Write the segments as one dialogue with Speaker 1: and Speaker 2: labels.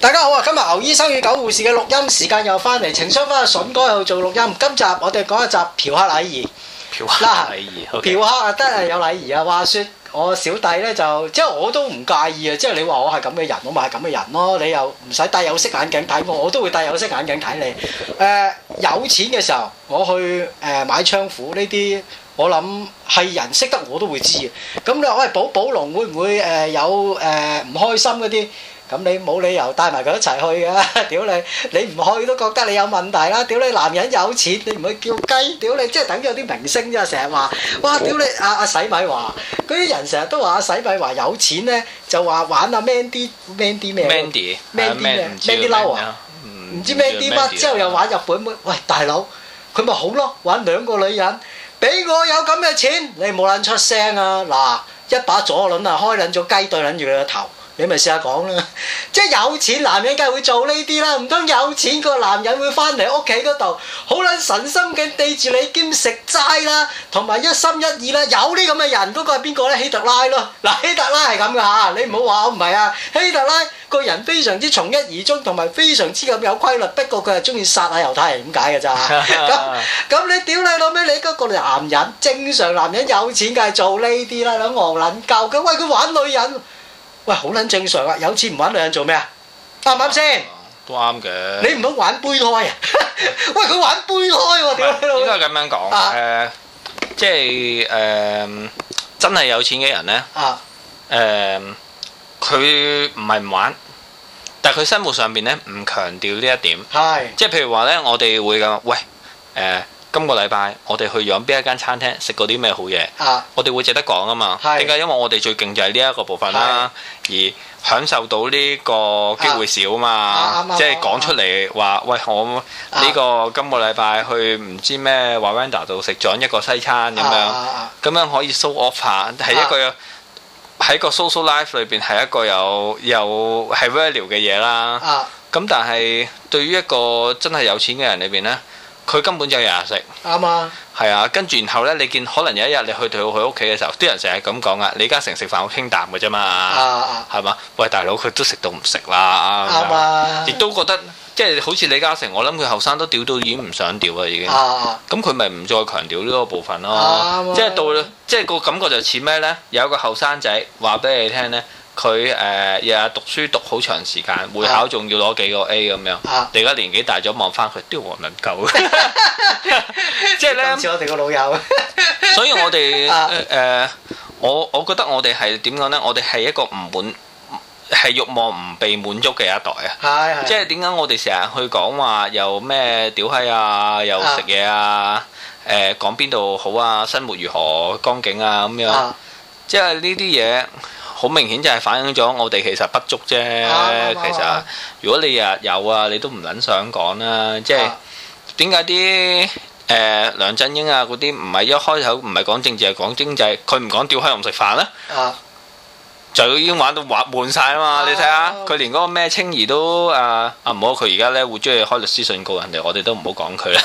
Speaker 1: 大家好啊！今日牛醫生與狗護士嘅錄音時間又翻嚟，情商翻阿筍哥又做錄音。今集我哋講一集嫖客禮儀。
Speaker 2: 嫖客禮儀，
Speaker 1: 嫖客啊得係有禮儀啊！話説我小弟咧就即係我都唔介意啊！即係你話我係咁嘅人，我咪係咁嘅人咯。你又唔使戴有色眼鏡睇我，我都會戴有色眼鏡睇你。有錢嘅時候，我去買槍虎呢啲，我諗係人識得我都會知嘅。咁你話喂寶龍會唔會有唔開心嗰啲？咁你冇理由帶埋佢一齊去㗎，屌你唔去都覺得你有問題啦！屌你男人有錢，你唔去叫雞，屌你即係等於有啲明星啫，成日話哇屌你阿洗米華嗰啲人成日都話阿洗米華有錢咧，就話玩阿 Mandy 咩
Speaker 2: Mandy
Speaker 1: 嬲啊，唔知 Mandy 乜之後又玩日本妹，喂大佬佢咪好咯，玩兩個女人，俾我有咁嘅錢，你冇撚出聲啊！嗱，一把左輪啊開撚咗雞對撚住你個頭。你咪試下講啦，即係有錢男人梗係會做呢啲啦，唔通有錢個男人會翻嚟屋企嗰度好撚神心嘅地住你兼食齋啦，同埋一心一意啦，有呢咁嘅人嗰個係邊個咧？希特拉咯，嗱希特拉係咁噶嚇，你唔好話我唔係啊，希特拉個人非常之從一而終，同埋非常之咁有規律，不過佢係中意殺下猶太人咁解嘅咋，咁你屌你老味，你嗰個男人正常男人有錢梗係做呢啲啦，兩戇撚鳩嘅，喂佢玩女人。喂，好撚正常啊！有錢唔玩女人做咩啊？啱唔啱先？
Speaker 2: 都啱嘅。
Speaker 1: 你唔好玩胚胎啊！喂，佢玩胚胎喎，屌你老！
Speaker 2: 應該咁樣講，即係真係有錢嘅人咧，佢唔係唔玩，但係佢生活上邊咧唔強調呢一點。係。即係譬如話咧，我哋會咁，喂，今個禮拜我哋去咗邊一間餐廳食過啲咩好嘢？我哋會值得講啊嘛。點解？因為我哋最勁就係呢一個部分啦，而享受到呢個機會少啊嘛。即係講出嚟話，喂，我呢個今個禮拜去唔知咩 Waranda 度食咗一個西餐咁樣可以 show off 下，係一個喺個 social life 裏邊係一個有係 value 嘅嘢啦。咁但係對於一個真係有錢嘅人裏邊咧，佢根本就日日食，啱啊，係啊，跟住然後咧，你見可能有一日你去到佢屋企嘅時候，啲人成日咁講啊，李嘉誠食飯好清淡嘅啫嘛，係嘛？喂，大佬佢都食到唔食啦，啱啊，亦都覺得即係好似李嘉誠，我諗佢後生都屌到已經唔想屌啦已經，咁佢咪唔再強調呢個部分咯，即係到即係個感覺就似咩咧？有一個後生仔話俾你聽咧。佢日日讀書讀好長時間，會考仲要攞幾個 A 咁樣。你而家年紀大咗望翻佢，屌我能夠。即係咧，似我哋個老友。所以我哋我覺得我哋係點講咧？我哋係一個係慾望唔被滿足嘅一代啊。即係點解我哋成日去講話又咩屌閪啊，又食嘢啊，講邊度好啊，生活如何光景啊咁樣。即係呢啲嘢。好明顯就係反映咗我哋其實不足啫。其實如果你日日有啊，你都唔撚想講啦。即係點解啲梁振英啊嗰啲唔係一開口唔係講政治係講經濟，佢唔講屌閪唔食飯咧？就已經玩到悶晒啊嘛！你睇下佢連嗰個咩清怡都唔好，佢而家咧會中意開律師信告人哋，我哋都唔好講佢啦。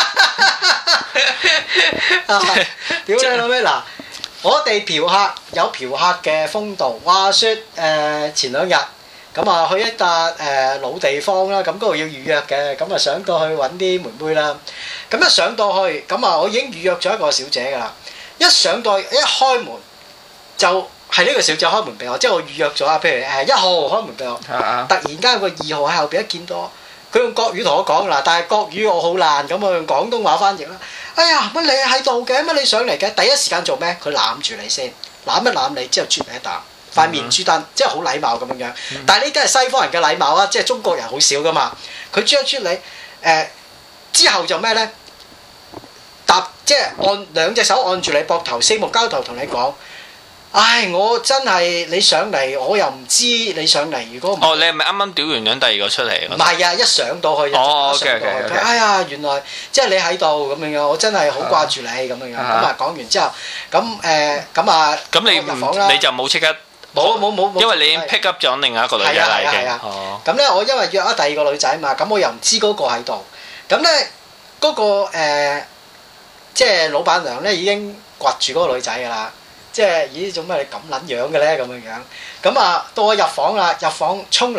Speaker 1: 屌你老味嗱！我哋嫖客有嫖客嘅風度，話説前兩日咁啊去一笪老地方啦，咁嗰度要預約嘅，咁啊上到去揾啲妹妹啦，咁一上到去咁啊我已經預約咗一個小姐㗎啦，一上到去一開門就係呢個小姐開門俾我，即係我預約咗啊，譬如1號開門俾我，突然間有個2號喺後邊一見到我。佢用國語同我講嗱，但係國語我好爛，咁我用廣東話翻譯啦。哎呀，乜你喺度嘅？乜你上嚟嘅？第一時間做咩？佢攬住你先，攬一攬你之後啜你一啖，塊面珠墩，即係好禮貌咁樣樣。但係呢啲係西方人嘅禮貌啊，即係中國人好少噶嘛。佢啜一啜你，之後就咩咧？即係按兩隻手按住你膊頭，四目交投同你講。唉，我真係你上嚟，我又唔知你上嚟。如果唔
Speaker 2: 你係咪啱啱屌完兩第二個出嚟？
Speaker 1: 唔係啊，一上到去
Speaker 2: OK。
Speaker 1: 哎呀，原來即係你喺度咁樣樣，我真係好掛住你咁樣樣。咁啊講完之後，咁
Speaker 2: 你就冇即刻
Speaker 1: 冇，
Speaker 2: 因為你已經 pick up 咗另外一個女仔啦已經。
Speaker 1: 咁咧，我因為約咗第二個女仔嘛，咁我又唔知嗰個喺度。咁咧嗰個即係老闆娘咧已經掘住嗰個女仔㗎啦。即係咦做咩你咁撚樣嘅咧咁樣樣？咁啊到我入房啦，入房沖涼。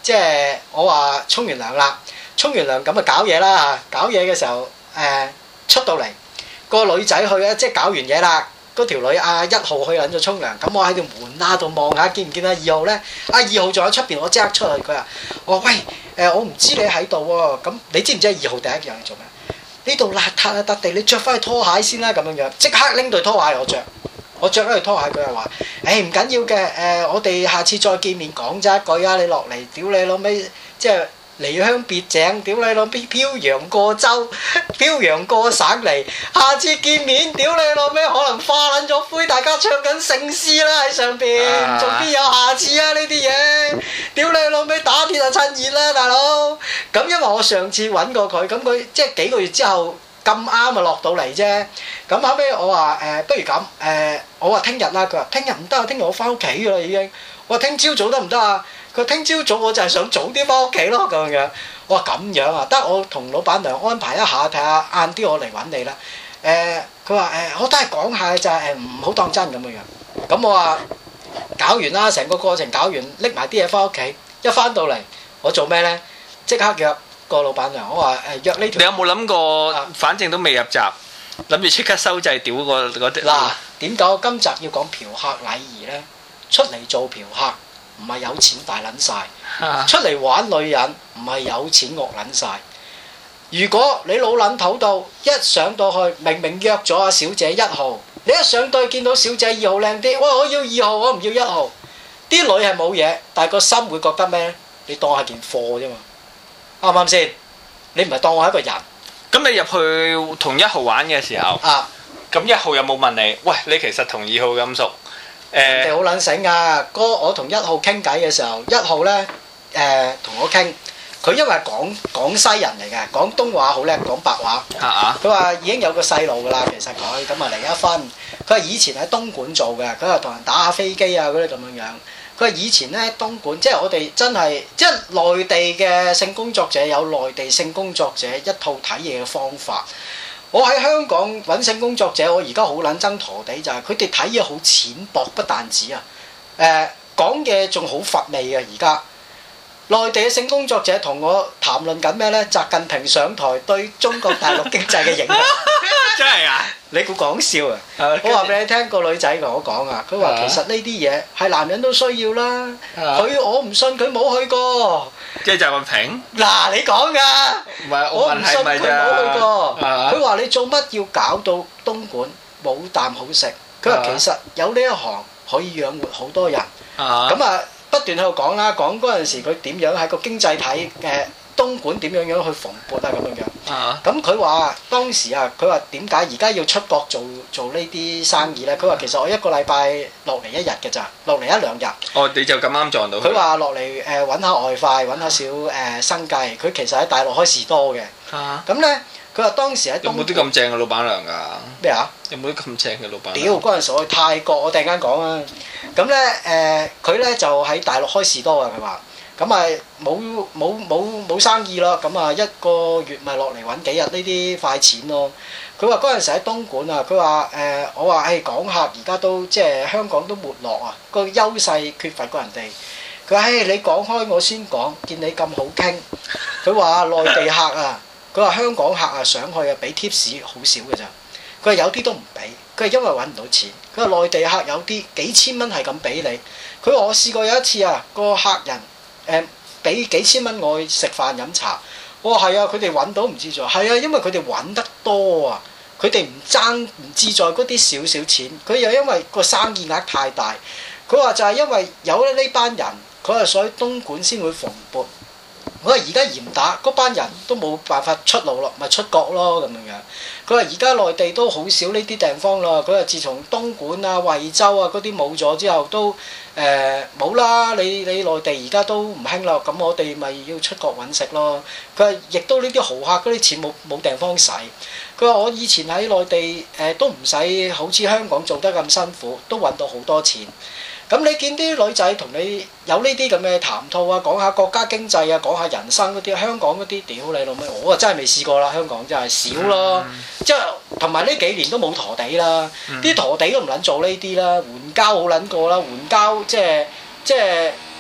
Speaker 1: 即係我話沖完涼啦，沖完涼咁啊搞嘢啦嚇，搞嘢嘅時候出到嚟個女仔去啊，即係搞完嘢啦。嗰條女阿1號去撚咗沖涼，咁我喺條門罅度望下，見唔見啊2號咧？阿2號仲喺出邊，我即刻出去。佢話：我話喂，我唔知你喺度喎。咁你知唔知2號第一樣做咩？呢度邋遢啊，笪地，你着翻去拖鞋先啦，咁樣樣。即刻拎對拖鞋我着咗對拖鞋。佢又話：唔緊要嘅，我哋下次再見面講咗一句啊，你落嚟，屌你老味，即係。離鄉別井，屌你老味，漂洋過州，漂洋過省嚟，下次見面，屌你老味，可能化撚咗灰，大家唱緊聖詩啦喺上邊，仲邊有下次啊呢啲嘢？屌你老味，打鐵就趁熱啦，大佬。咁因為我上次揾過佢，咁佢即係幾個月之後咁啱啊落到嚟啫。咁後尾我話不如咁我話聽日啦，佢話聽日唔得啊，聽日我翻屋企㗎啦已經。我話聽朝早得唔得啊？佢聽朝早我就係想早啲翻屋企咯咁樣。我話咁樣啊，得我同老闆娘安排一下，睇下晏啲我嚟揾你啦。佢話我都係講下就係唔好當真咁樣。咁我話搞完啦，成個過程搞完，拎埋啲嘢翻屋企，一翻到嚟我做咩呢？即刻約個老闆娘，我話約呢條。你有冇諗過？反正都未入閘，諗住即刻收掣屌嗰啲。嗱，點解我今集要講嫖客禮儀呢？出嚟做嫖客。唔係有錢大撚晒，出嚟玩女人唔係有錢惡撚晒。如果你老撚頭到一上到去，明明約咗阿小姐1號，你一上到去見到小姐2號靚啲，我要2號，我唔要1號。啲女係冇嘢，但係個心會覺得咩？你當係件貨啫嘛，啱唔啱先？你唔係當我係一個人。咁你入去同1號玩嘅時候，咁1號有冇問你？喂，你其實同2號咁熟？你好撚醒㗎，我同1號傾偈嘅時候，1號呢同我傾，佢因為係廣西人嚟嘅，廣東話好叻，講白話。佢話已經有個細路㗎啦，其實佢咁啊離咗婚。佢話以前喺東莞做嘅，佢話同人打下飛機啊嗰啲咁樣樣。佢話以前呢，東莞，即係我哋真係即係內地嘅性工作者有內地性工作者一套睇嘢嘅方法。我喺香港揾性工作者，我而家好撚憎陀地就係佢哋睇嘢好淺薄，不但止啊，講嘢仲好乏味啊！而家內地嘅性工作者同我談論緊咩呢？習近平上台對中國大陸經濟嘅影響。真係啊！你估講笑啊？我話俾你聽，個女仔同我講啊，佢話其實呢啲嘢係男人都需要啦。我唔信佢冇去過。即係習近平？嗱，你講㗎。唔係，我唔信佢冇去過。佢話你做乜要搞到東莞冇啖好食？佢話其實有呢一行可以養活好多人。咁啊，不斷喺度講啦，講嗰陣時佢點樣喺個經濟體嘅東莞點樣去蓬勃啊咁樣樣。咁佢話當時啊，佢話點解而家要出國做呢啲生意呢？佢話其實我一個禮拜落嚟1日嘅咋，落嚟1-2日。哦，你就咁啱撞到佢。佢話落嚟揾下外快，揾下小生計。佢其實喺大陸開士多嘅。咁呢，佢話當時喺東莞有冇啲咁正嘅老闆娘㗎？咩啊？有冇啲咁正嘅老闆娘？屌，嗰陣時我去泰國，我突然間講啊。咁呢，佢呢就喺大陸開士多啊。佢話。咁咪冇生意咯，咁啊1個月咪落嚟揾幾日呢啲快錢咯。佢話嗰陣時喺東莞啊，佢話我話港客而家都即係香港都沒落啊，個優勢缺乏過人哋。佢話你講開我先講，見你咁好傾。佢話內地客啊，佢話香港客啊上去啊俾 tips 好少嘅咋。佢話有啲都唔俾，佢係因為揾唔到錢。佢話內地客有啲幾千蚊係咁俾你。佢話我試過有一次啊，個客人。俾幾千蚊我去食飯飲茶，我話係啊，佢哋揾到唔自在，係啊，因為佢哋揾得多啊，佢哋唔自在嗰啲少少錢，佢又因為個生意額太大，佢話就係因為有呢班人，佢話所以東莞先會蓬勃。我話而家嚴打嗰班人都冇辦法出路咯，咪出國咯咁樣樣。佢話而家內地都好少呢啲地方咯。佢話自從東莞啊、惠州啊嗰啲冇咗之後都冇啦。你內地而家都唔興啦，咁我哋咪要出國揾食咯。佢話亦都呢啲豪客嗰啲錢冇地方使。佢話我以前喺內地都唔使好似香港做得咁辛苦，都揾到好多錢。咁你見啲女仔同你有呢啲咁嘅談吐啊，講下國家經濟啊，講下人生嗰啲，香港嗰啲屌你老味，我啊真係未試過啦，香港真係少咯，即係同埋呢幾年都冇陀地啦，啲陀地都唔撚做呢啲啦，援交好撚過啦，援交即係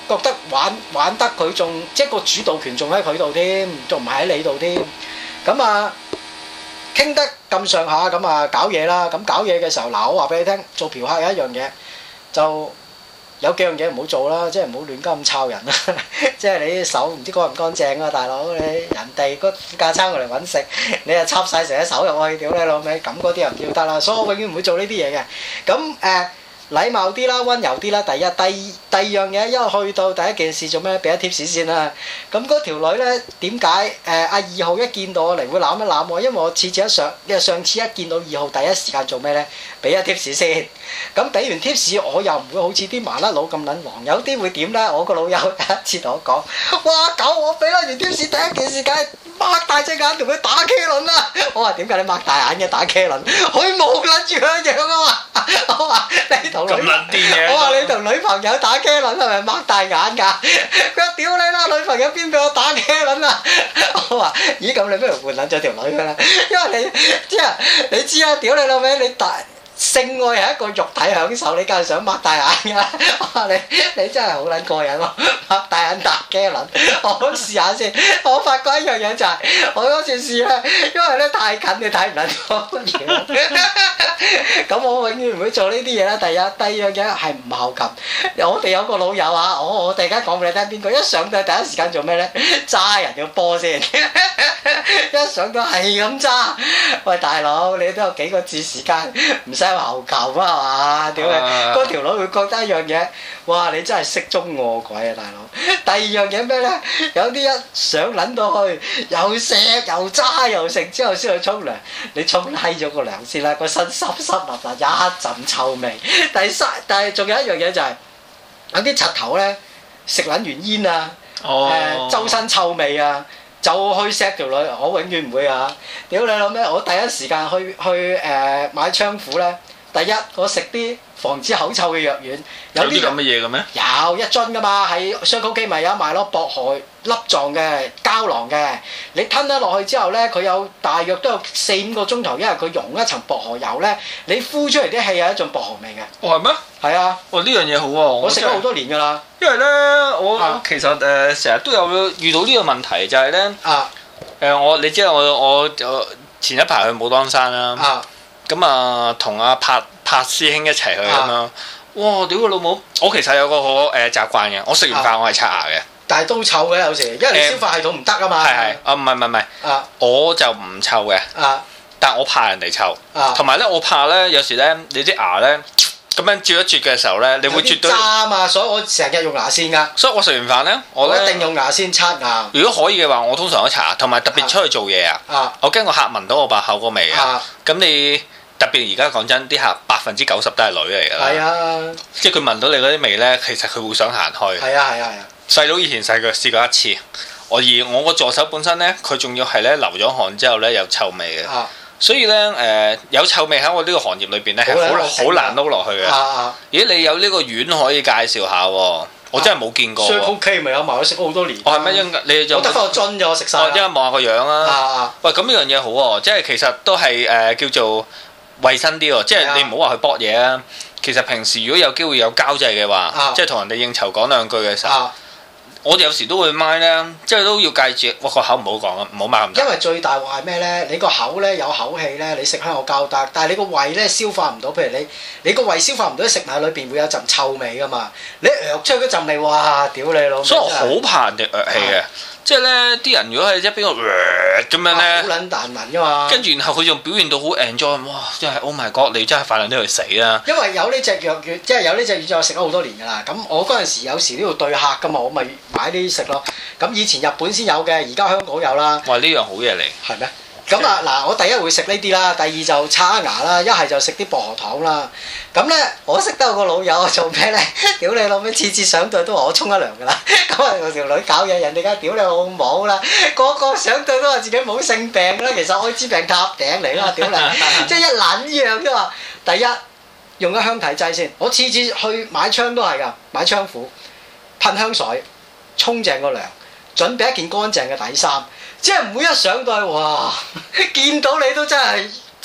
Speaker 1: 覺得玩得佢仲即係個主導權仲喺佢度添，仲唔係喺你度添。咁啊傾得咁上下，咁啊搞嘢啦。咁搞嘢嘅時候，嗱我話俾你聽，做嫖客有一樣嘢就。有幾樣嘢唔好做啦，即係唔好亂咁抄人啦，即係你手唔知乾唔乾淨啊，大佬你人哋嗰架撐過嚟揾食，你又插晒成隻手入去，屌你老味，咁嗰啲又唔要得啦，所以我永遠唔會做呢啲嘢嘅。咁禮貌啲啦，溫柔啲啦，第一，第二樣嘢，因為去到第一件事做咩？俾一貼士先啦。咁嗰條女咧點解阿2號一見到我嚟會攬一攬我？因為我次次上次一見到2號第一時間做咩咧？俾一貼士先。咁俾完貼士我又唔會好似啲麻甩佬咁撚狼，有啲會點咧？我個老友第一次同我講：哇狗，我俾咗完貼士，第一件事梗係擘大隻眼同佢打茄輪啦！我話點解你擘大眼嘅打茄輪？佢冇撚住佢樣啊嘛！我話你同女朋友打茄輪係咪擘大眼㗎？佢話屌你啦，女朋友邊俾我打茄輪啊？我話咦咁你不如換撚咗條女㗎啦，因為你知啊，屌你老味你大。性愛係一個肉體享受，你梗係想擘大眼㗎！哇，你真係好撚過癮喎，擘大眼打茄輪，我試下先。我發覺一樣嘢就係、我嗰次試咧，因為咧太近你睇唔撚到嘢。咁我永遠唔會做呢啲嘢啦。第二樣嘢係唔後擒。我哋有個老友啊，我突然間講俾你聽邊個？一上到第一時間做咩咧？揸人個波先，一上到係咁揸。喂大佬，你都有幾個字時間，唔使後擒啊嘛？屌你，嗰條女會覺得一樣嘢，哇！你真係色中餓鬼啊，大佬！第二樣嘢咩咧？有啲一上撚到去，又錫又揸又食，之後先去沖涼。你沖閪咗個涼先啦，個身濕濕立立，一陣臭味。但係仲有一樣嘢就係、有啲柒頭咧，食撚完煙啊，周身臭味啊。就去錫條女，我永遠唔會啊！屌你老咩！我第一時間去買槍虎咧，第一我食啲防止口臭嘅藥丸。
Speaker 2: 有啲咁嘅嘢嘅咩？
Speaker 1: 有一樽噶嘛，喺雙高機咪有賣咯，薄荷粒狀嘅膠囊嘅，你吞咗落去之後咧，佢有大約都有4-5個鐘頭，因為佢溶一層薄荷油咧，你呼出嚟啲氣係一種薄荷味嘅。
Speaker 2: 哦係咩？
Speaker 1: 係啊！
Speaker 2: 哦呢樣嘢好喎，
Speaker 1: 我食咗好多年㗎啦。
Speaker 2: 因為咧，我其實成日都有遇到呢個問題，就係咧你知我前一排去武當山啦，咁啊同阿柏師兄一齊去咁樣。哇！屌佢老母！我其實有個習慣嘅，我食完飯我係刷牙嘅。
Speaker 1: 但係都臭嘅有時，因為你消化系統唔得啊嘛。
Speaker 2: 係唔係我就唔臭嘅。但我怕人哋臭。同埋咧，我怕咧，有時咧，你啲牙咧咁樣啜一啜嘅時候咧，你會啜到渣啊嘛，所以我成日用牙線㗎。所以我食完飯咧，我一定用牙線刷牙。如果可以嘅話，我通常都刷牙，同埋特別出去做嘢啊。我驚個客聞到我把口個味啊。咁你？特別而家講真，啲客90%都係女嚟㗎啦。係啊，即係佢聞到你嗰啲味咧，其實佢會想行開。係啊。細佬以前細個試過一次，而我個助手本身咧，佢仲要係咧流咗汗之後咧有臭味嘅。所以咧有臭味喺我呢個行業裏邊咧係好難撈落去嘅。咦，你有呢個丸可以介紹下喎？我真係冇見過。OK 咪有埋，我食咗好多年。係咩？你就我得翻個樽啫，我食晒。我一陣望下個樣啊。喂，咁呢樣嘢好喎，即係其實都係叫做。衞生啲喎，即係你唔好話去搏嘢啊！其實平時如果有機會有交際嘅話，即係同人哋應酬講兩句嘅時候，我哋有時都會咪咧，即係都要戒住，個口唔好講啊，唔好擘咁大。因為最大話係咩咧？你個口咧有口氣咧，你食香口膠得，但係你個胃咧消化唔到。譬如你個胃消化唔到，食物裏邊會有陣臭味噶嘛。你出嗰陣味，哇！屌你老！所以我好怕人哋氣嘅。即係咧，啲人如果係一邊個咁樣咧，好撚難聞噶嘛。跟住然後佢仲表現到好 enjoy，哇！真係 Oh my God，你真係快兩啲去死啦！因為有呢隻藥丸，即係有呢隻丸，就食咗好多年㗎啦。咁我嗰陣時有時都要對客㗎嘛，我咪買呢啲食咯。咁以前日本先有嘅，而家香港有啦。哇！呢樣好嘢嚟。係咩？咁啊嗱，我第一會食呢啲啦，第二就刷牙啦，一係就食啲薄荷糖啦。咁咧，我識得有個老友做咩咧？屌你老味，次次上到都話我沖一涼㗎啦。咁啊，條女搞嘢，人哋梗係屌你老母啦！個個上到都話自己冇性病啦，其實愛滋病塔頂嚟啦，屌你！即係一撚樣啫嘛。第一用咗香體劑先，我次次去買槍都係㗎，買槍虎，噴香水，沖淨個涼，準備一件乾淨嘅底衫。即係唔會一上到去，哇！見到你都真係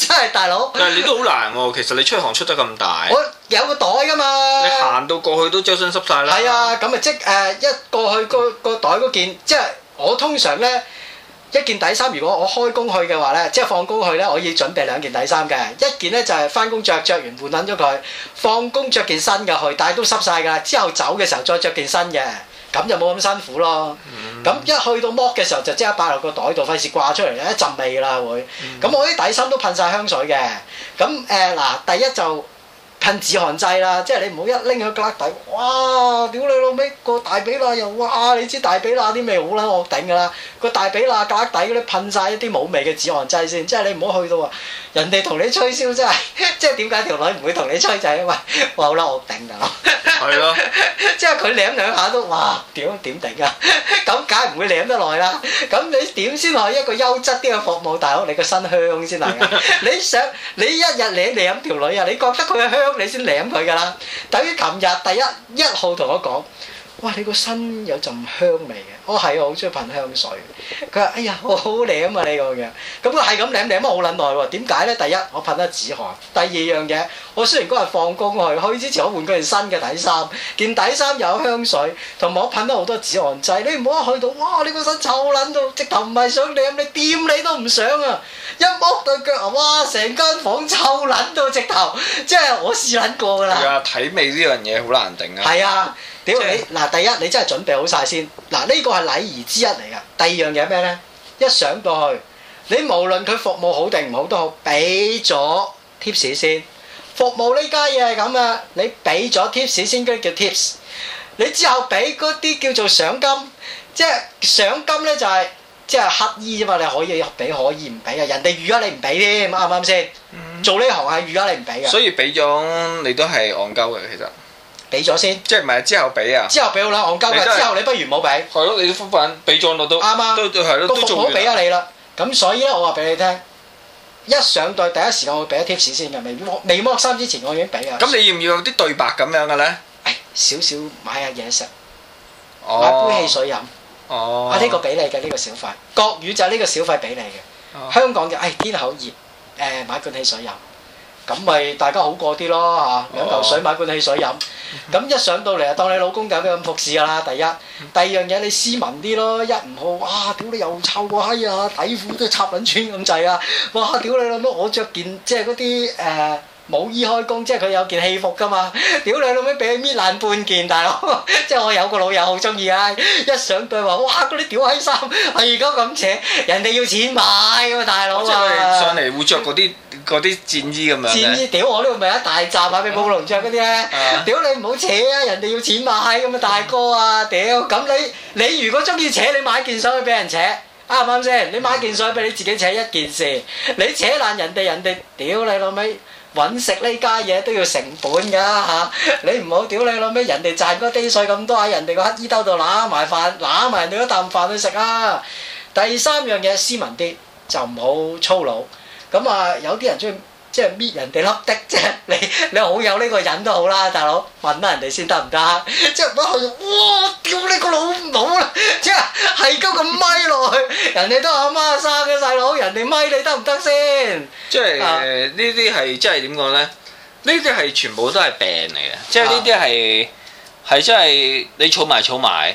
Speaker 1: 真係大佬。
Speaker 2: 但係你都好難喎，其實你出汗出得咁大。
Speaker 1: 我有個袋㗎嘛。
Speaker 2: 你行到過去都周身濕晒啦。
Speaker 1: 係啊，咁咪一過去個袋嗰件，即係我通常咧一件底衫，如果我開工去嘅話咧，即係放工去咧，我要準備2件底衫嘅，一件咧就係翻工着完換撚咗佢，放工着件新嘅去，但係都濕晒㗎，之後走嘅時候再着件新嘅。咁就冇咁辛苦咯。咁一去到剝嘅時候就即刻擺落個袋度，費事掛出嚟咧，一陣味啦會。咁我啲底衫都噴晒香水嘅。咁嗱，第一就噴止汗劑啦，即係你唔好一拎去格底，哇！屌你老味個大髀罅又哇！你知大髀罅啲味好撚惡頂㗎啦，個大髀罅格底嗰啲噴晒一啲冇味嘅止汗劑先，即係你唔好去到話人哋同你吹簫真係，即係點解條女唔會同你吹就係因為哇好撚惡頂㗎。係咯，即係佢舐兩下都哇點頂啊！咁梗係唔會舐得耐啦。咁你點先可以一個優質啲嘅服務大佬？你個身香先嚟㗎。你一日舐條女啊，你覺得佢香你先舐佢㗎啦。等於琴日第一號同我講，哇你個身有陣香味嘅。我係我好中意噴香水。佢話：哎呀好好舐啊你咁樣。咁佢係咁舐咗好撚耐喎。點解咧？第一我噴得止汗。第二樣嘢，我雖然嗰日放工去之前我換過件新嘅底衫，件底衫又有香水，同埋我噴得好多止汗劑。你唔好一去到，哇！你個身臭撚到，直頭唔係想舐，你掂你都唔想啊！一剝對腳啊，哇！成間房臭撚到直頭，即係我試撚過㗎啦。
Speaker 2: 係啊，體味呢樣嘢好難頂啊。
Speaker 1: 係啊，屌你嗱！第一你真係準備好晒先，嗱呢個係禮儀之一嚟㗎。第二樣嘢咩咧？一上到去，你無論佢服務好定唔好都好，俾咗 tips 先。服務呢家嘢係咁啊，你俾咗 tips 先，嗰啲叫 tips。你之後俾嗰啲叫做賞金，即係賞金咧就係即係乞衣啫嘛，你可以俾可以唔俾啊，人哋預咗你唔俾添，啱唔啱先？做呢行係預咗你唔俾嘅。
Speaker 2: 所以俾咗你都係戇鳩嘅，其實。
Speaker 1: 俾咗先。即係
Speaker 2: 唔係之後俾啊？
Speaker 1: 之後俾好啦，戇鳩嘅。之後你不如唔好俾。
Speaker 2: 係咯，你都復返俾咗我都。啱啊。都係咯，都做完。個服務俾咗你啦，
Speaker 1: 咁所以咧，我話俾你聽。一上到第一時間我會俾咗 tips 先嘅，未剝衫之前我已經俾啊。
Speaker 2: 咁你要唔要有啲對白咁樣嘅咧？
Speaker 1: 少少買下嘢食，
Speaker 2: 哦、
Speaker 1: 買杯汽水飲。
Speaker 2: 哦。
Speaker 1: 呢個俾你嘅呢個小費，國語就係呢個小費俾你嘅。
Speaker 2: 哦、
Speaker 1: 香港嘅天口熱，買罐汽水飲，咁咪大家好過啲咯嚇，2嚿水買罐汽水飲。咁一上到嚟啊，當你老公咁樣服侍㗎啦。第一，第二樣嘢你斯文啲咯，一唔好哇屌你又臭個閪啊，底褲都插撚穿咁滯啊！哇屌你老母，我着件即係嗰啲冇衣開工，即係佢有件戲服㗎嘛，屌你老味俾佢搣爛半件大佬，即係我有個老友好中意啊！一上到話哇嗰啲屌閪衫係而家咁扯，人哋要錢買㗎嘛大佬啊！
Speaker 2: 即係上嚟會着嗰啲戰衣咁樣
Speaker 1: 戰衣屌我呢度咪一大紮買俾寶龍着嗰啲咧，屌你唔好扯啊！人哋要錢買咁啊大哥啊屌！咁你如果中意扯，你買件上去俾人扯。啱唔啱先？你買件上去俾你自己扯一件事，你扯爛人哋屌你老味！揾食呢家嘢都要成本㗎嚇，你唔好屌你老味，人哋賺嗰啲稅咁多喺人哋個乞衣兜度揦埋飯，揦埋人哋嗰啖飯去食啊！第三樣嘢斯文啲，就唔好粗魯。咁啊，有啲人中意即係搣人哋粒的啫，你好有呢個癮都好啦，大佬問下人哋先得唔得？即係唔好去哇！屌你個老母啦！即係咁咪落去，人哋都阿媽生嘅細佬，人哋咪你得唔得先？
Speaker 2: 即係呢啲係即係點講咧？呢啲係全部都係病嚟嘅，即係呢啲係真係你儲埋。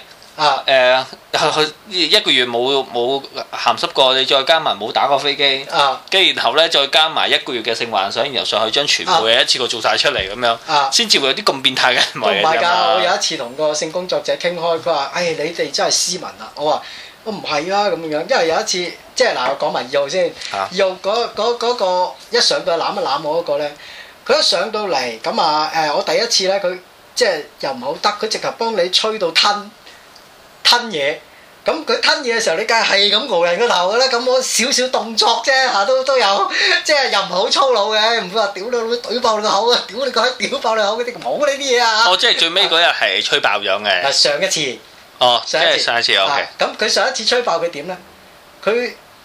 Speaker 2: 一個月冇鹹濕過，你再加埋冇打過飛機，跟然後咧再加埋1個月嘅性幻想，然後上去將全部嘢一次過做晒出嚟咁樣，先至會有啲咁變態嘅行為。
Speaker 1: 唔係㗎，我有一次同個性工作者傾開，佢話：你哋真係斯文啊！我話：我唔係啊咁樣，因為有一次即係嗱，我講埋2號先。2號嗰個一上到攬一攬我嗰個咧，佢一上到嚟咁我第一次咧，佢即係又唔好得，佢直頭幫你吹到吞嘢，咁佢吞嘢嘅時候，你梗係咁熬人個頭嘅啦。咁我少少動作啫嚇，都有，即係又唔好粗魯嘅，唔會話屌你老母懟爆你個口啊！屌你個閪屌爆你口嗰啲冇呢啲嘢啊！
Speaker 2: 即係最尾嗰日係吹爆咗嘅。
Speaker 1: 嗱上一次。
Speaker 2: 即係上一次 OK。
Speaker 1: 咁佢上一次吹爆佢點咧？佢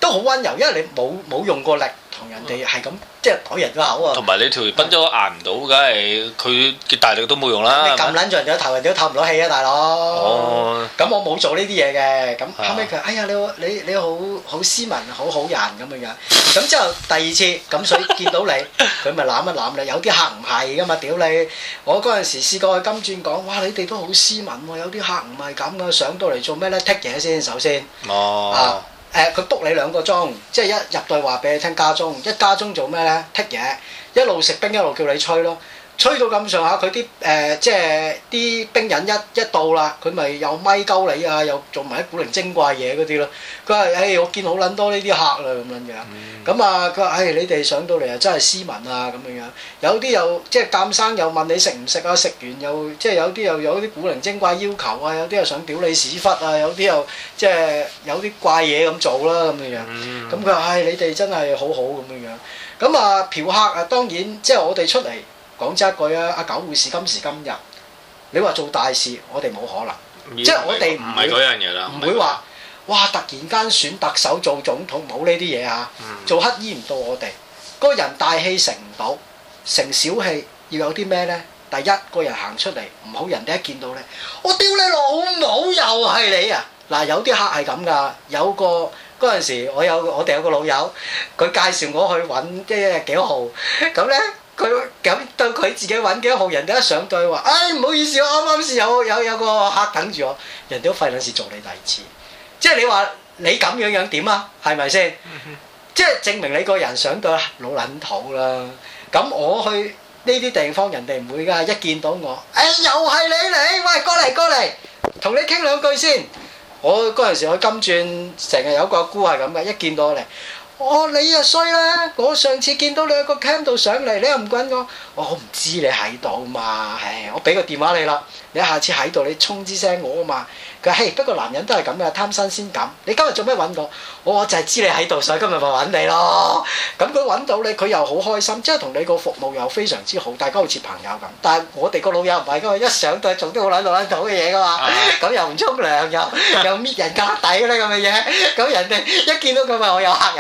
Speaker 1: 都好溫柔，因為你冇用過力同人哋係咁即係懟人個口啊。
Speaker 2: 同埋你條賓州壓唔到，梗係佢嘅大力都冇用啦。
Speaker 1: 你撳撚住人哋個頭，人哋都透唔到氣啊，大佬。
Speaker 2: 哦。
Speaker 1: 咁我冇做呢啲嘢嘅，咁後尾佢哎呀你好斯文，好好人咁樣樣。咁之後第二次咁所以見到你，佢咪攬一攬你。有啲客唔係噶嘛，屌你！我嗰陣時試過去金鑽講，哇你哋都好斯文喎，有啲客唔係咁噶，上到嚟做咩咧？剔嘢先首先。
Speaker 2: 哦。
Speaker 1: 佢 book 你2個鐘，即係一入到話俾你聽加鐘，一加鐘做咩咧？剔嘢，一路食冰一路叫你吹咯，吹到咁上下，佢啲即係啲冰人一到啦，佢咪又咪鳩你啊，又做埋啲古靈精怪嘢嗰啲咯。佢話：我見好撚多呢啲客啦咁樣樣。咁啊，佢話：你哋上到嚟啊，真係斯文啊咁樣樣。有啲又即係監生又問你食唔食啊，食完又即係有啲又有啲古靈精怪要求啊，有啲又想屌你屎忽啊，有啲又即係有啲怪嘢咁做啦咁樣樣。咁佢話：你哋真係好好咁樣樣。咁啊，嫖客啊，當然即係我哋出嚟。講真一句啊，阿狗護士今時今日，你話做大事，我哋冇可能，即係我哋唔係嗰樣嘢啦，唔會話哇突然間選特首做總統，冇呢啲嘢啊，做乞衣唔到我哋，個人大氣成唔到，成小氣要有啲咩呢？第一個人行出嚟唔好，人哋一見到你，我屌你老母又係你啊！嗱，有啲客係咁噶，有個嗰陣時我哋有個老友，佢介紹我去揾即係幾號咁呢。佢咁到佢自己揾幾多號，人哋一上到去話：唔好意思，我啱啱先有個客等住我，人哋都費撚事做你第二次。即係你話你咁樣點啊？係咪先？即係證明你個人上到老撚土啦。咁我去呢啲地方，人哋唔會㗎。一見到我，又係你嚟，喂過嚟，同你傾兩句先。我嗰陣時去金鑽，成日有個阿姑係咁嘅，一見到我嚟。你啊衰啦！我上次見到你喺個 cam 度上嚟，你又唔滾我，我唔知你喺度嘛，我俾個電話你啦，你下次喺度你通知聲我啊嘛。佢話：不過男人都係咁嘅，貪新鮮感。你今日做咩揾我？我就係知你喺度，所以今日咪揾你咯。咁佢揾到你，佢又好開心，即係同你個服務又非常之好，大家好似朋友咁。但係我哋個老友唔係噶嘛，一上到做啲好撚到嘅嘢噶嘛，咁又唔沖涼，又搣人格底嗰啲咁嘅嘢，咁人哋一見到佢咪我有客。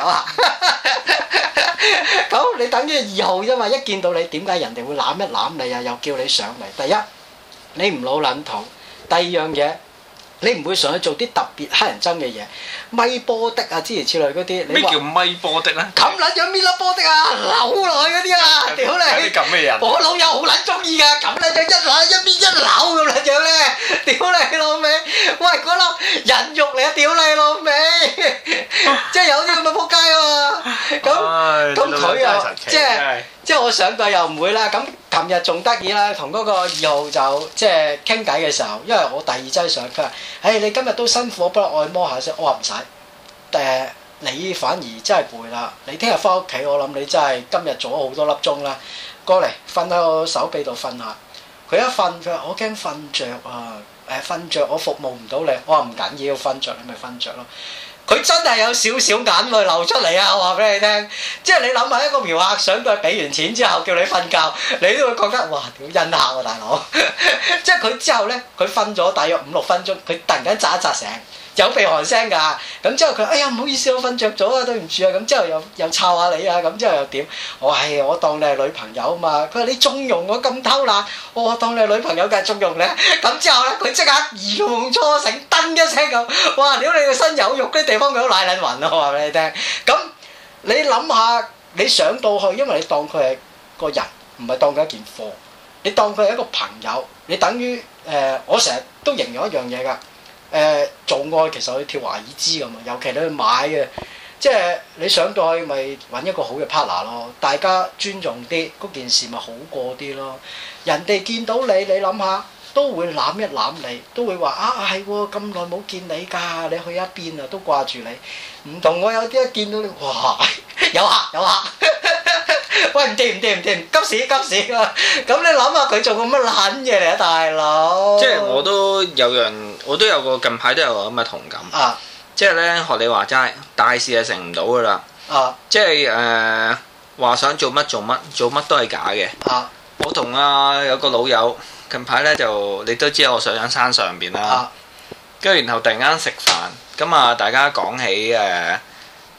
Speaker 1: 咁你等於2號啫嘛，一見到你點解人哋會攬一攬你啊？又叫你上嚟。第一，你唔老撚土；第二樣嘢，你唔會上去做啲特別乞人憎嘅嘢，咪波的啊之類嗰啲。
Speaker 2: 咩叫咪波的咧？
Speaker 1: 咁撚樣搣粒波的啊，扭落去嗰啲啊，屌你！
Speaker 2: 有啲咁嘅人。
Speaker 1: 我老友好撚中意㗎，咁撚樣一搣一扭咁撚樣咧，屌你老味！喂，嗰粒人肉嚟啊，屌你老味！即係有啲咁嘅仆街啊嘛。咁佢啊，即係我上到又唔會啦。咁琴日仲得意啦，同嗰個2號就即係傾偈嘅時候，因為我第二劑上，佢話：你今日都辛苦，我幫你按摩下先。我話唔使。你反而真係攰啦。你聽日翻屋企，我諗你真係今日做咗好多粒鐘啦。過嚟瞓喺我手臂度瞓下。佢一瞓，佢話：我驚瞓着啊！瞓着我服務唔到你。我話唔緊要，瞓着你咪瞓着咯。佢真係有少少眼淚流出嚟啊！我話俾你聽，即係你諗下一個嫖客上到去俾完錢之後叫你瞓覺，你都會覺得哇屌恩客喎大佬！即係佢之後呢，佢瞓咗大約5-6分鐘，佢突然間扎一扎醒，有鼻鼾聲㗎。咁之後佢唔好意思，我瞓着咗啊，對唔住啊。咁之後又抄下你啊，咁之後又點？我當你係女朋友啊嘛。佢話你縱容我咁偷懶，我當你係女朋友梗係縱容你。咁之後呢，佢即刻如夢初醒，噔一聲咁，哇！屌你個身有肉啲地方佢都奶撚暈啊！我話俾你聽。咁你諗下，你上到去，因為你當佢係個人，唔係當佢一件貨。你當佢係一個朋友，你等於我成日都形容一樣嘢㗎。做愛其實去跳華爾茲咁啊，尤其你去買嘅，即係你上到去咪揾一個好嘅 partner 咯，大家尊重啲，嗰件事咪好過啲咯。人哋見到你，你諗下都會攬一攬你，都會話係喎，咁耐冇見你㗎，你去一邊啊，都掛住你。唔同我有啲一見到你，哇，有客。喂，唔掂，急屎咁你諗下佢做個乜撚嘢嚟啊，大佬！
Speaker 2: 即係我都有個近排都有個咁嘅同感。即係咧學你話齋，大事係成唔到噶啦。即係話想做乜做乜都係假嘅。我同有個老友近排咧就你都知我上山上邊啦。跟住然後突然間食飯，咁大家講起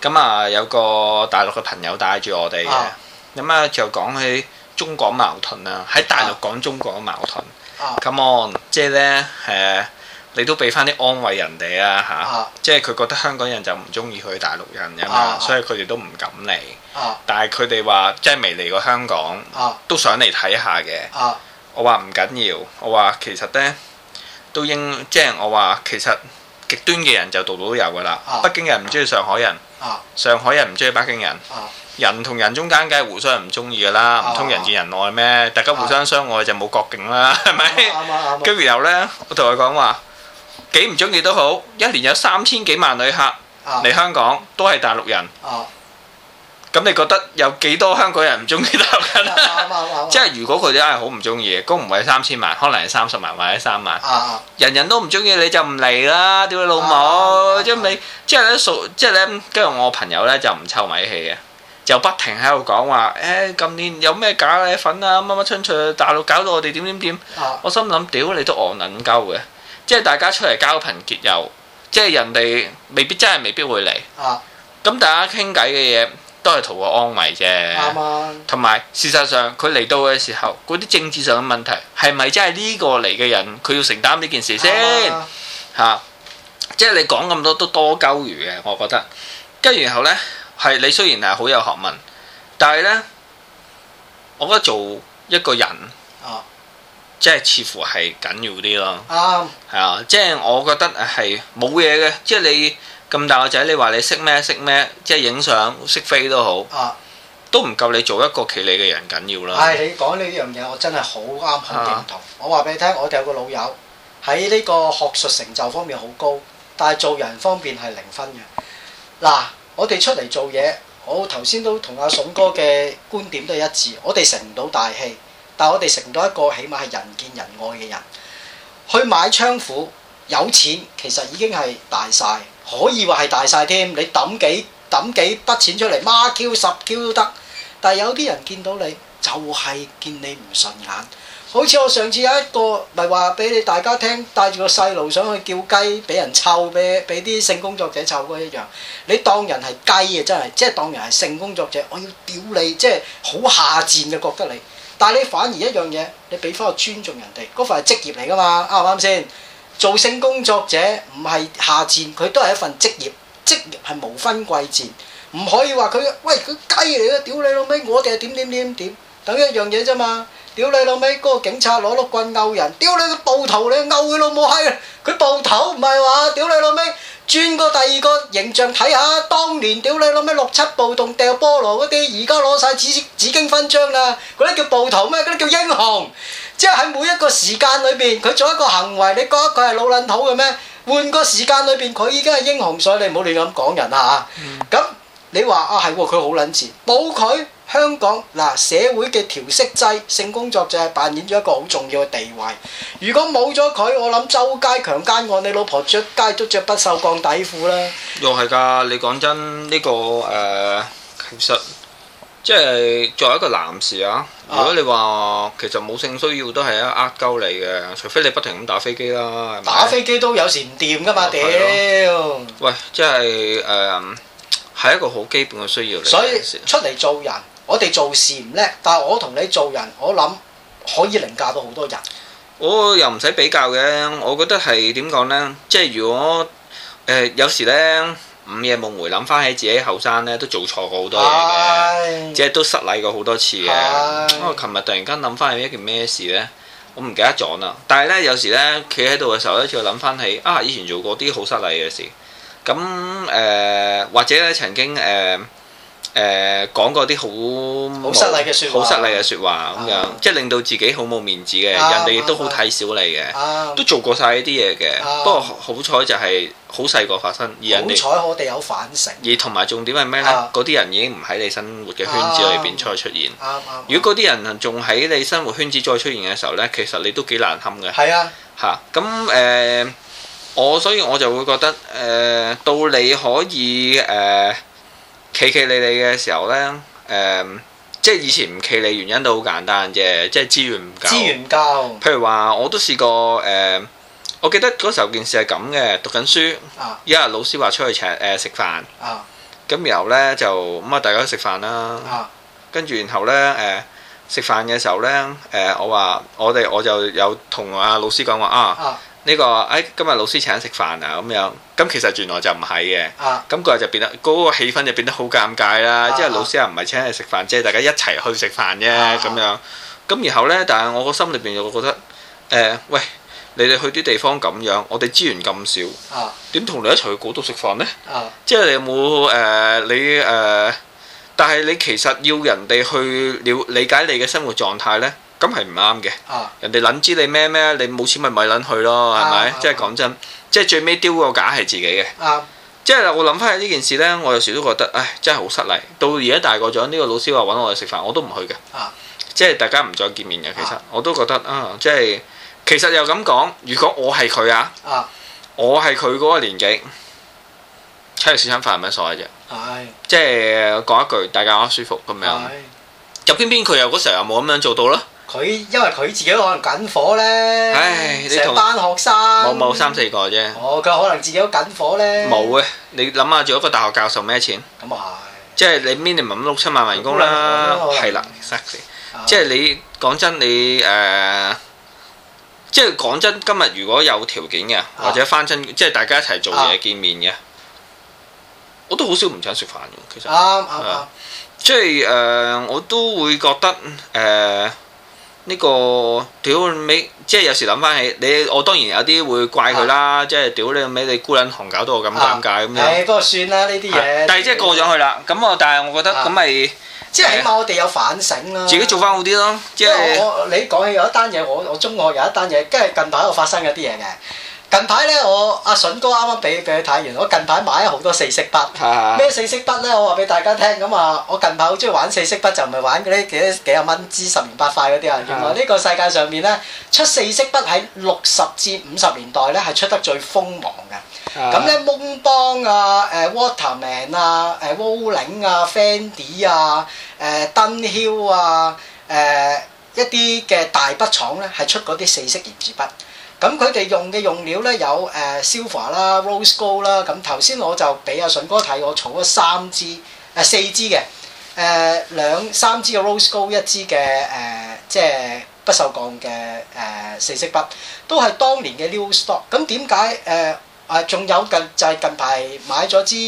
Speaker 2: 咁啊有個大陸嘅朋友帶住我哋嘅，咁啊就講起中港矛盾啊，喺大陸講中港矛盾。Come on，即係咧你都俾翻啲安慰人哋啊嚇，即係佢覺得香港人就唔中意佢大陸人㗎嘛，所以佢哋都唔敢嚟。但係佢哋話即係未嚟過香港，都想嚟睇下嘅。我話唔緊要，我話其實咧都應即係我話其實極端嘅人就度度都有㗎啦。北京人唔中意上海人，上海人唔中意北京人。人同人中間梗係互相唔中意㗎啦，唔通人見人愛咩？大家互相相愛就冇國境啦，係咪？跟住然後咧，我同佢講話。幾唔中意都好，一年有3000幾萬旅客嚟香港，都係大陸人。咁你覺得有幾多香港人唔中意大陸人？即係如果佢哋真係好唔中意，咁唔係3000萬，可能係30萬或者3萬。人人都唔中意你就唔嚟啦，屌你老母！即係你即係咧，跟住我朋友咧就唔臭米氣嘅，就不停喺度講話近年有咩假奶粉啊，乜乜春趣，大陸搞到我哋點點點。我心諗屌你都戇撚鳩嘅。即係大家出嚟交朋結友，即係人哋未必會嚟。咁大家傾偈嘅嘢都係圖個安慰啫。同埋事實上佢嚟到嘅時候，嗰啲政治上嘅問題係咪真係呢個嚟嘅人佢要承擔呢件事先？即係你講咁多都多鳩餘嘅，我覺得。跟住然後呢，係你雖然係好有學問，但係呢，我覺得做一個人。即係似乎係緊要啲咯，係啊！即係我覺得係冇嘢嘅，即係你咁大個仔，你話你識咩？即係影相識飛都好，都唔夠你做一個企理嘅人緊要啦。
Speaker 1: 係你講呢樣嘢，我真係好啱，好認同。我話俾你聽，我哋有個老友喺呢個學術成就方面好高，但係做人方面係0分嘅。嗱，我哋出嚟做嘢，我頭先都同阿筍哥嘅觀點都係一致，我哋成唔到大器。但係我哋成到一個起碼係人見人愛嘅人，去買槍斧有錢其實已經係大晒，可以話係大晒添。你抌幾筆錢出嚟，孖 Q 10 Q 都得。但係有啲人見到你就係見你唔順眼，好似我上次有一個咪話俾你大家聽，帶住個細路想去叫雞，俾人湊，俾啲性工作者湊過一樣。你當人係雞啊，真係即係當人係性工作者，我要屌你，即係好下賤嘅覺得你。但係你反而一樣嘢，你俾翻個尊重人哋，嗰份係職業嚟㗎嘛，啱唔啱先？做性工作者唔係下賤，佢都係一份職業，職業係無分貴賤，唔可以話佢喂佢雞嚟嘅，屌你老味，我哋係點，等一樣嘢啫嘛。屌你老味，嗰個警察攞碌棍毆人，屌你個暴徒，你毆佢老母閪啊！佢暴徒唔係話，屌你老味。轉個第二個形象睇下，當年屌你老咩6、7暴動掉菠蘿嗰啲，而家攞晒紫荊勳章啦！嗰啲叫暴徒咩？嗰啲叫英雄。即係喺每一個時間裏邊，佢做一個行為，你覺得佢係老撚土嘅咩？換個時間裏邊，佢已經係英雄，所以你唔好亂咁講人啊嚇。咁你話啊係喎，佢好撚賤，冇佢香港嗱社會嘅調適劑，性工作者係扮演咗一個好重要嘅地位。如果冇咗佢，我諗周街強姦案，你老婆着街都着不鏽鋼底褲啦。
Speaker 2: 又係㗎，你講真呢個其實即係作為一個男士啊，如果你話其實冇性需要都係呃鳩你嘅，除非你不停咁打飛機啦。
Speaker 1: 打飛機都有時唔掂㗎嘛，屌！
Speaker 2: 喂，即係係一個好基本嘅需要嚟。
Speaker 1: 所以出嚟做人。我哋做事唔叻，但係我同你做人，我諗可以凌駕到好多人。
Speaker 2: 我又唔使比較嘅，我覺得係點講呢？即係如果有時呢，午夜夢回諗翻起自己後生呢，都做錯過好多嘢嘅，即係都失禮過好多次嘅。我琴日突然間諗翻起一件咩事呢？我唔記得咗啦。但係呢，有時呢，企喺度嘅時候呢，就諗翻起啊，以前做過啲好失禮嘅事。咁或者咧曾經講過啲好失禮嘅説話咁樣，即係令到自己好冇面子嘅，人哋亦都好睇小你嘅，都做過晒呢啲嘢嘅。不過好彩就係好細個發生，而人哋
Speaker 1: 好彩我哋有反省。
Speaker 2: 而同埋重點係咩呢？嗰啲人已經唔喺你生活嘅圈子裏邊再出現。如果嗰啲人仲喺你生活圈子再出現嘅時候呢，其實你都幾難堪嘅。係啊，嚇咁所以我就會覺得到你可以企理嘅時候呢，即係以前唔企理原因都好簡單啫，即係資源唔夠。資源唔夠。譬如話，我都試過我記得嗰時候件事係咁嘅，讀緊書，一日老師話出去食飯， 咁然後咧就咁啊，大家食飯啦。跟住然後咧食飯嘅時候咧我就有同阿老師講話呢個今日老師請人食飯啊咁樣。咁其實原來就唔係嘅。咁嗰日就變得嗰個氣氛就變得好尷尬啦。即係老師又唔係請人食飯，即係大家一齊去食飯啫咁樣。咁然後咧，但係我個心裏邊又覺得喂，你哋去啲地方咁樣，我哋資源咁少，點同你一齊去嗰度食飯呢？即係你有冇但係你其實要人哋去理解你嘅生活狀態呢，咁係唔啱嘅。人哋撚知你咩，你冇錢咪撚去咯，係咪？即係講真，即係最尾丟個架係自己嘅。即係我諗翻起呢件事呢，我有時都覺得，真係好失禮。到而家大個咗，呢個老師話揾我哋食飯，我都唔去嘅。即係大家唔再見面嘅，其實我都覺得即係其實又咁講，如果我係佢我係佢嗰個年紀，請食餐飯有咩所謂啫？即係講一句，大家舒服咁樣。就偏偏佢又嗰時候又冇咁樣做到咯。
Speaker 1: 因為佢自己可能緊火咧，成班學生
Speaker 2: 冇3-4個啫。
Speaker 1: 佢可能自己都緊火咧。
Speaker 2: 冇嘅，你諗下做一個大學教授咩錢？
Speaker 1: 咁啊係。
Speaker 2: 即係你 minimum 6-7萬人工啦，係啦，即係你講真你即係講真，今日如果有條件嘅，或者翻親，即係大家一齊做嘢見面嘅，我都好少唔請食飯嘅。其實啱，即係我都會覺得呢個屌尾，即係有時諗翻起你，我當然有啲會怪佢啦，即係屌你尾，你孤撚寒搞到我咁尷尬咁樣。不
Speaker 1: 過算啦呢啲嘢。
Speaker 2: 但係即係過咗去啦，咁但係我覺得咁咪。
Speaker 1: 即係起碼我哋有反省啦，
Speaker 2: 自己做翻好啲咯。即係
Speaker 1: 你講起有一單嘢，我中學有一單嘢，跟住近排我發生咗啲嘢嘅。近排咧，我阿筍哥啱啱俾佢睇完，我近排買咗好多四色筆。咩四色筆咧？我話俾大家聽咁啊！我近排好中意玩四色筆，就唔係玩嗰啲幾廿蚊支10元8塊嗰啲啊。原來呢個世界上面咧，出四色筆喺60至50年代咧係出得最鋒芒嘅。咁咧，蒙邦Waterman Wolling Fendi Dunhill 一啲嘅大筆廠咧係出嗰啲四色原子筆。咁佢哋用嘅用料咧有silver 啦、rose gold 啦。咁頭先我就俾阿順哥睇，我儲咗4支嘅3支嘅 rose gold， 1支嘅即係不鏽鋼嘅四色筆，都係當年嘅 new stock。咁點解仲有就係近排買咗支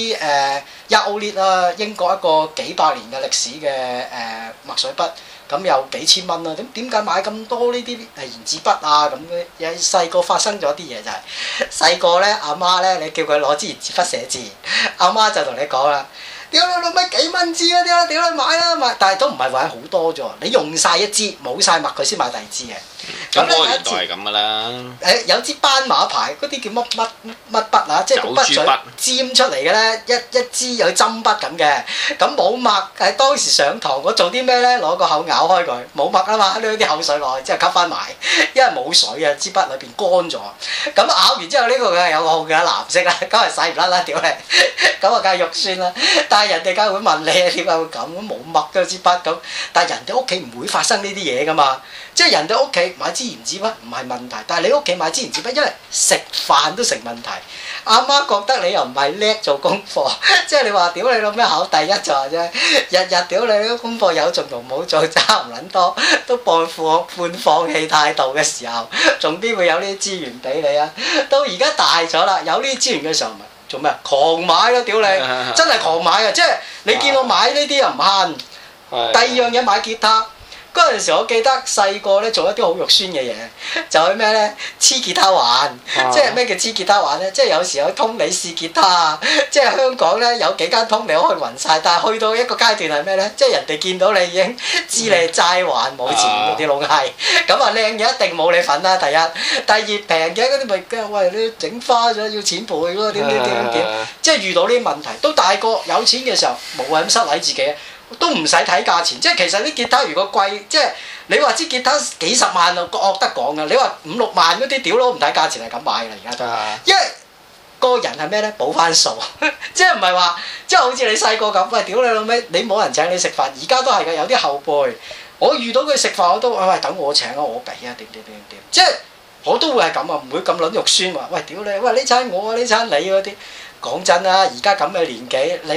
Speaker 1: Yaolit 啦，英國一個幾百年嘅歷史嘅墨水筆。咁有幾千蚊啦，咁點解買咁多呢啲原子筆啊？咁嘅細個發生咗啲嘢就係細個咧，阿媽咧，你叫佢攞支原子筆寫字，阿媽就同你講啦：屌你老味幾蚊支啊？屌你買啦買！但係都唔係買好多啫喎，你用晒一支冇晒墨，佢先買第二支嘅。
Speaker 2: 咁嗰個年代係咁噶啦。
Speaker 1: 有支斑馬牌嗰啲叫乜筆啊？即係個筆嘴尖出嚟嘅咧，一支有針筆咁嘅。咁冇墨係當時上堂我做啲咩咧？攞個口咬開佢，冇墨啊嘛，攞啲口水落去之後吸翻埋，因為冇水啊，支筆裏邊乾咗。咁咬完之後呢個嘅有個號嘅藍色啦，咁係洗唔甩啦，屌你！咁啊梗係肉酸啦。但係人哋梗係會問你點解會咁？冇墨嘅支筆咁，但係人哋屋企唔會發生呢啲嘢噶嘛。即係人哋屋企買支原子筆唔係問題，但係你屋企買支原子筆，因為食飯都成問題。阿媽覺得你又唔係叻做功課，即係你話屌你老咩考第一就話啫，日日屌你啲功課有做同冇做差唔撚多，都半放棄態度嘅時候，仲邊會有呢啲資源俾你啊？到而家大咗啦，有呢啲資源嘅時候，咪做咩？狂買咯，屌你！真係狂買啊！即係你見我買呢啲又唔慳。第二樣嘢買吉他。嗰陣時我記得細個咧做一啲好肉酸嘅嘢，就係咩咧？黐吉他玩，即係咩叫黐吉他玩咧？即係有時有通利試吉他，即係香港咧有幾間通利開暈晒，但係去到一個階段係咩咧？即係人哋見到你已經知你齋還冇錢嗰啲老閪，咁啊靚嘢一定冇你份啦。第一，第二平嘅嗰啲咪喂你整花咗要錢賠咯，點，即係遇到呢啲問題。到大個有錢嘅時候，無謂咁失禮自己。都唔使睇價錢，即係其實啲吉他如果貴，即係你話支吉他幾十萬啊，惡得講噶。你話5-6萬嗰啲屌佬唔睇價錢係咁買㗎啦，而家都，因為個人係咩咧？補翻數，即係唔係話即係好似你細個咁，喂屌你老味，你冇人請你食飯，而家都係㗎，有啲後輩，我遇到佢食飯我都喂等我請啊，我俾啊，點，即係我都會係咁啊，唔會咁撚肉酸話，喂屌你，喂呢餐我啊，呢餐你嗰啲，講真啦，而家咁嘅年紀你。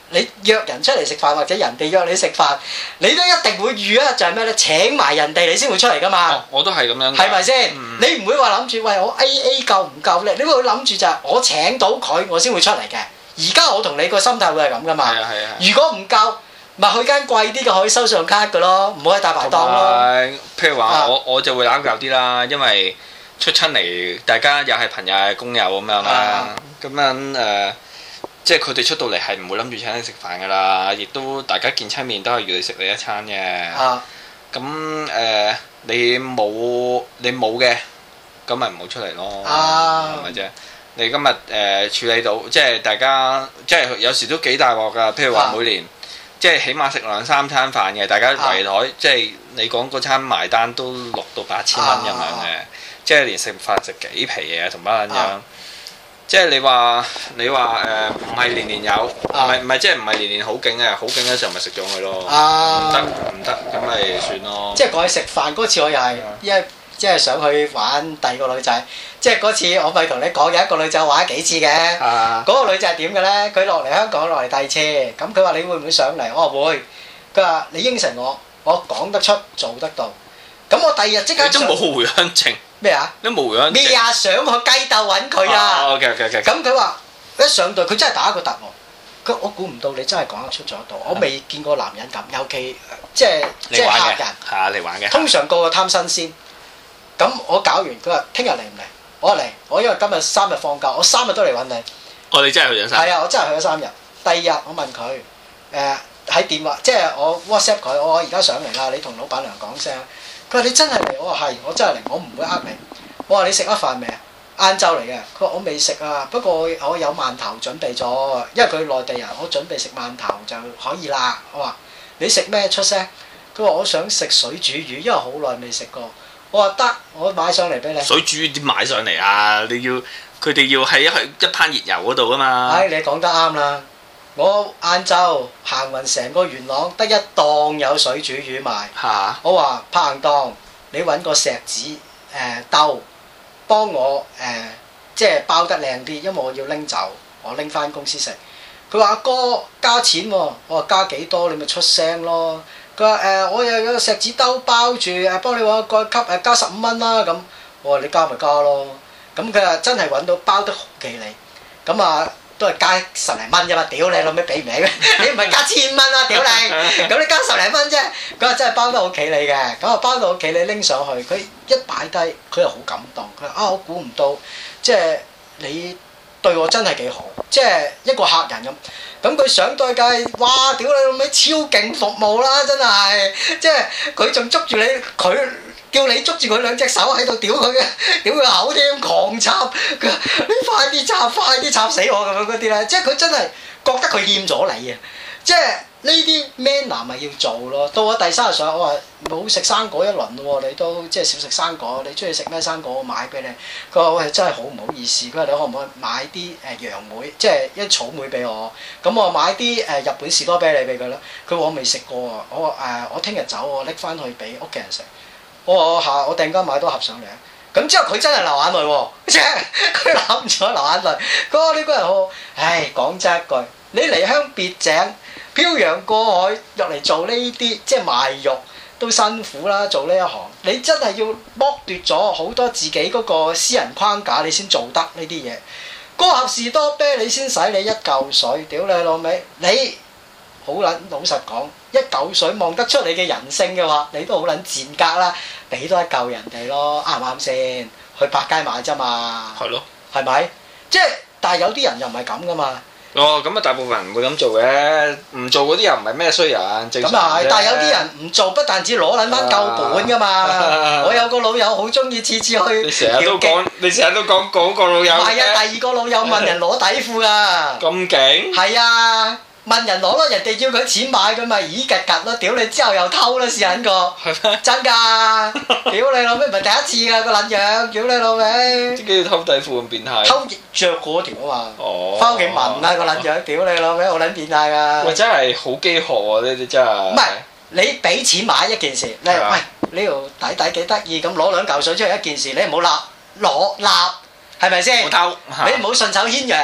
Speaker 1: 你約人出嚟食飯或者人哋約你食飯，你都一定會預啊，就係咩咧？請埋人哋你先會出嚟噶嘛。
Speaker 2: 我都係咁樣。
Speaker 1: 係咪先？你唔會話諗住喂我 AA 夠唔夠咧？你會諗住就係我請到佢我先會出嚟嘅。而家我同你個心態會係咁噶嘛。
Speaker 2: 係啊係啊。
Speaker 1: 如果唔夠，咪去間貴啲嘅可以收信用卡嘅咯，唔好喺大排檔咯。
Speaker 2: 譬如話我就會攬教啲啦，因為出親嚟大家又係朋友係工友咁樣啦，咁樣即係佢哋出到嚟係唔會諗住請你食飯噶啦，亦都大家見親面都係預你食你一餐嘅。咁你冇嘅，咁咪唔好出嚟咯，係咪啫？你今日處理到，即係大家即係有時都幾大鑊㗎。譬如話每年即係起碼食2-3餐飯嘅，大家圍台即係你講嗰餐埋單都6到8千蚊咁樣嘅，即係連食飯食幾皮嘢同班人樣。即係你話唔係年年有，唔係即係唔係年年好勁嘅，好勁嘅時候咪食咗佢咯。唔得咁咪算咯。即係
Speaker 1: 講起食飯嗰次我又係，因為即係想去玩第二個女仔，即係嗰次我咪同你講有一個女仔玩咗幾次嘅。嗰個女仔係點嘅咧？佢落嚟香港落嚟第二次，咁佢話你會唔會上嚟？我話會。佢話你應承我講得出做得到。咁我第二日即刻。
Speaker 2: 你都冇回鄉證。
Speaker 1: 咩啊？
Speaker 2: 都冇回鄉證。
Speaker 1: 咩啊？上去雞竇揾佢啊
Speaker 2: ！OK。
Speaker 1: 咁佢話一上到佢真係打一個突喎。我估唔到你真係講得出咗到。我未見過男人咁，尤其即係客人。
Speaker 2: 係啊，嚟玩嘅。
Speaker 1: 通常個個貪新鮮。咁我搞完，佢話聽日嚟唔嚟？我話嚟，我因為今日3日放假，我3日都嚟揾你。
Speaker 2: 你真係去咗3日？
Speaker 1: 係啊，我真係去咗3日。第二日我問佢喺電話，即係我 WhatsApp 佢，我而家上嚟啦，你同老闆娘講聲。佢話你真係嚟？我話係，我真係嚟，我唔會呃你。我話你食咗飯未啊？晏晝嚟嘅。佢話我未食啊，不過我有饅頭準備咗，因為佢內地人，我準備食饅頭就可以啦。我話你食咩出聲？佢話我想食水煮魚，因為好耐未食過。我話得，我買上嚟俾你。
Speaker 2: 水煮魚點買上嚟啊？佢哋要喺一灘熱油嗰度啊嘛。
Speaker 1: 你講得啱啦。我晏晝行勻成個元朗，得一檔有水煮魚賣。我話拍硬檔，你揾個錫紙兜，幫我即係包得靚啲，因為我要拎走，我拎翻公司食。佢話阿哥加錢喎，我話加幾多你咪出聲咯。佢話我又有個錫紙兜包住幫你揾個蓋級加15蚊啦咁。我話你加咪加咯。咁佢話真係揾到包得好企理。咁都係加10零蚊啫嘛，屌你老味俾唔起咩？你唔係加1000蚊啊，屌你！咁你加10零蚊啫。佢話真係包得好企理嘅，咁包到好企理拎上去，佢一擺低，佢又好感動。佢話我估唔到，即係你對我真係幾好，即係一個客人咁。咁佢上到去梗係，哇！屌你老味超勁服務啦，真係，即係佢仲捉住你，佢叫你捉住佢2隻手喺度屌佢嘅，屌佢口添，狂插。佢話你快啲插死我咁樣嗰啲咧，即係佢真係覺得佢欠咗你啊！即係呢啲 manner 咪要做咯。到我第3日上，我話冇食生果一輪喎，你都即係少食生果。你中意食咩生果，我買俾你。佢話喂真係好唔好意思，佢話你可唔可以買啲楊梅，即係一草莓俾我。咁我買啲日本士多啤梨俾佢啦。佢話我未食過啊，我話我聽日走，我拎翻去俾屋企人食。我突然間買多盒上嚟，咁之後佢真係流眼淚喎，即係佢諗咗流眼淚。佢話呢個人好，講真一句，你離鄉別井，漂洋過海入嚟做呢啲即係賣肉都辛苦啦，做呢一行你真係要剝奪咗好多自己嗰個私人框架，你先做得呢啲嘢。嗰盒士多啤梨先使你1嚿水，屌你老味！你好撚老實講，1嚿水望得出你嘅人性嘅話，你都好撚賤格啦，俾多1嚿人哋咯，啱唔啱先？去百佳買啫嘛，
Speaker 2: 係咯，
Speaker 1: 係咪？即係，但係有啲人又唔係咁噶嘛。
Speaker 2: 咁啊，大部分人唔會咁做嘅，唔做嗰啲又唔係咩衰人，正常啫。咁啊係，
Speaker 1: 但係有啲人唔做，不但止攞撚翻夠本噶嘛。我有個老友好中意次去。你成日都講嗰個老友。唔係啊，第2個老友問人攞底褲啊。咁勁？係啊。問人攞咯，人哋要佢錢買，佢咪咦曱甴咯！屌你之後又偷啦，試緊個，真㗎！屌你老味，唔係第一次㗎個撚樣，屌你老味！
Speaker 2: 點解要偷底褲咁變態？
Speaker 1: 偷著嗰條啊嘛，翻屋企聞啊個撚樣，屌你老味，好撚變態㗎！
Speaker 2: 喂，真係好飢渴喎！呢啲真係。唔係
Speaker 1: 你俾錢買一件事，你喂呢條底幾得意咁攞2嚿水出嚟一件事，你唔好攞，係咪先？
Speaker 2: 冇偷，
Speaker 1: 你唔好順手牽羊。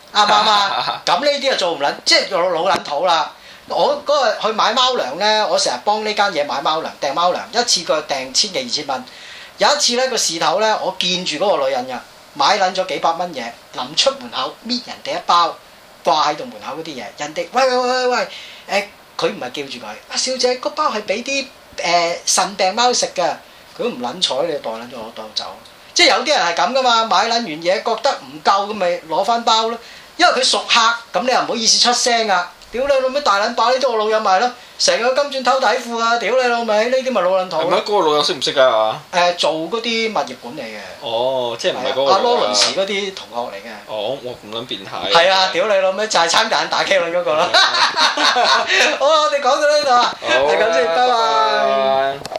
Speaker 1: 啱唔啱啊？咁呢啲就做唔撚，即係老撚土啦。我嗰日去買貓糧咧，我成日幫呢間嘢買貓糧，訂貓糧，一次過訂千幾2,000蚊。有一次咧個事頭咧，我見住嗰個女人㗎，買撚咗幾百蚊嘢，臨出門口搣人哋一包掛喺度門口嗰啲嘢，人哋喂佢唔係叫住佢，小姐個包係俾啲腎病貓食㗎，佢都唔撚睬你，袋撚咗我袋走。即係有啲人係咁噶嘛，買撚完嘢覺得唔夠咁咪攞翻包咯，因為佢熟客，咁你又唔好意思出聲啊！屌你老味大撚把呢啲我老友賣咯，成個金鑽偷底褲啊！屌你老味，呢啲咪老撚土。係咪
Speaker 2: 嗰個老友識唔識㗎？
Speaker 1: 做嗰啲物業管理嘅。
Speaker 2: 哦，即係唔係嗰個
Speaker 1: 阿羅倫士嗰啲同學嚟嘅。
Speaker 2: 哦，我咁撚變態。
Speaker 1: 係啊！屌你老味就係參蛋打 K 輪嗰個啦。好啦，我哋講到呢度啊，係咁先，拜拜。